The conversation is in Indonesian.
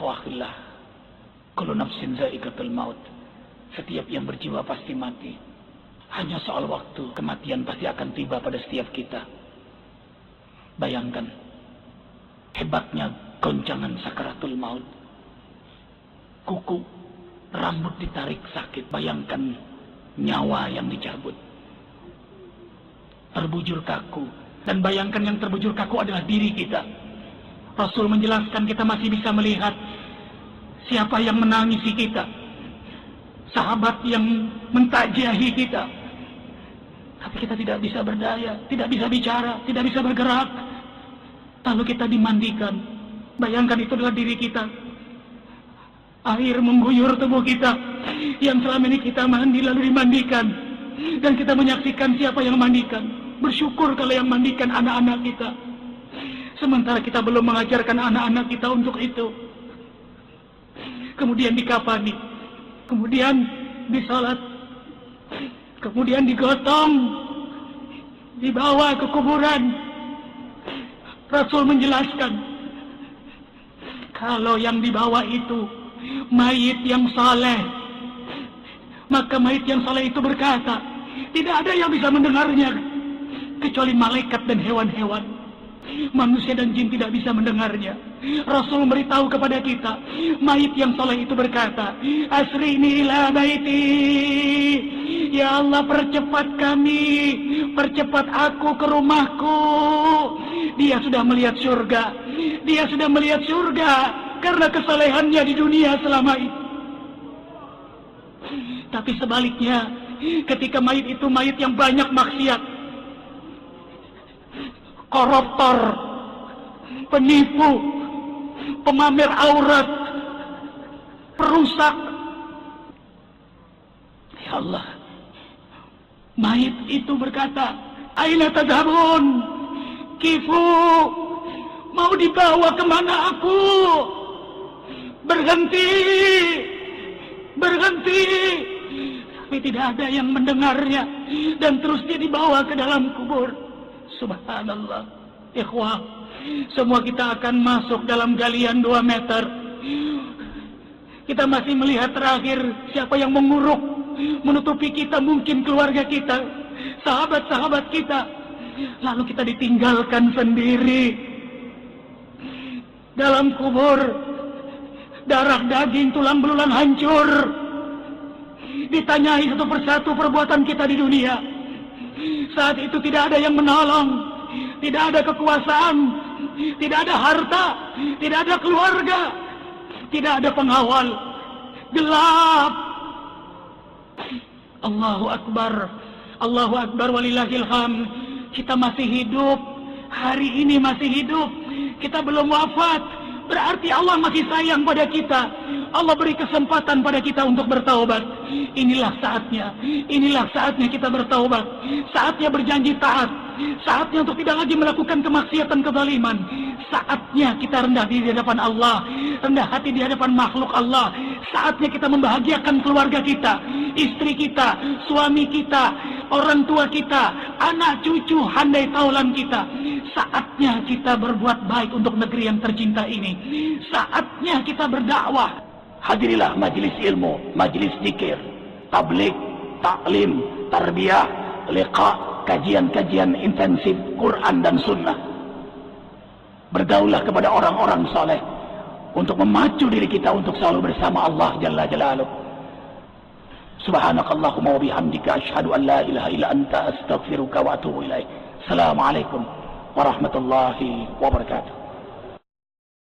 Ikhwahillah, kullu nafsin za'iqatul maut. Setiap yang berjiwa pasti mati. Hanya soal waktu, kematian pasti akan tiba pada setiap kita. Bayangkan hebatnya goncangan sakaratul maut. Kuku, rambut ditarik sakit. Bayangkan nyawa yang dicabut. Terbujur kaku. Dan bayangkan yang terbujur kaku adalah diri kita. Rasul menjelaskan kita masih bisa melihat siapa yang menangisi kita. Sahabat yang mentajahi kita. Tapi kita tidak bisa berdaya, tidak bisa bicara, tidak bisa bergerak. Lalu kita dimandikan. Bayangkan itu adalah diri kita. Air mengguyur tubuh kita. Yang selama ini kita mandi lalu dimandikan. Dan kita menyaksikan siapa yang mandikan. Bersyukur kalau yang mandikan anak-anak kita. Sementara kita belum mengajarkan anak-anak kita untuk itu. Kemudian dikafani. Kemudian disalat. Kemudian digotong. Dibawa ke kuburan. Rasul menjelaskan. Kalau yang dibawa itu mayit yang saleh. Maka mayit yang saleh itu berkata, tidak ada yang bisa mendengarnya. Kecuali malaikat dan hewan-hewan. Manusia dan jin tidak bisa mendengarnya. Rasul memberitahu kepada kita, mayit yang saleh itu berkata, asrini ila baiti. Ya Allah, percepat kami, percepat aku ke rumahku. Dia sudah melihat surga. Dia sudah melihat surga karena kesalehannya di dunia selama itu. Tapi sebaliknya, ketika mayit itu mayit yang banyak maksiat, koruptor, penipu, pemamer aurat, perusak. Ya Allah, mayit itu berkata, aina tadhabun? Kifu, mau dibawa kemana aku? Berhenti, berhenti. Tapi tidak ada yang mendengarnya. Dan terus dia dibawa ke dalam kubur. Subhanallah. Ikhwah, semua kita akan masuk dalam galian 2 meter. Kita masih melihat terakhir siapa yang menguruk, menutupi kita, mungkin keluarga kita, sahabat-sahabat kita. Lalu kita ditinggalkan sendiri dalam kubur. Darah, daging, tulang belulang hancur. Ditanyai satu persatu perbuatan kita di dunia. Saat itu tidak ada yang menolong, tidak ada kekuasaan, tidak ada harta, tidak ada keluarga, tidak ada pengawal. Gelap. Allahu Akbar, Allahu Akbar walillahil hamd. Kita masih hidup, hari ini masih hidup. Kita belum wafat, berarti Allah masih sayang pada kita. Allah beri kesempatan pada kita untuk bertaubat. Inilah saatnya kita bertaubat. Saatnya berjanji taat. Saatnya untuk tidak lagi melakukan kemaksiatan, kezaliman. Saatnya kita rendah diri di hadapan Allah, rendah hati di hadapan makhluk Allah. Saatnya kita membahagiakan keluarga kita, istri kita, suami kita, orang tua kita, anak cucu, handai taulan kita. Saatnya kita berbuat baik untuk negeri yang tercinta ini. Saatnya kita berdakwah. Hadirilah majelis ilmu, majelis zikir, tabligh, taklim, tarbiyah, liqa, kajian-kajian intensif Quran dan Sunnah. Bergaulah kepada orang-orang saleh untuk memacu diri kita untuk selalu bersama Allah Jalla Jalaluh. Subhanakallahumma wa bihamdika asyhadu an la ilaha illa anta astaghfiruka wa atubu ilaik. Assalamualaikum warahmatullahi wabarakatuh.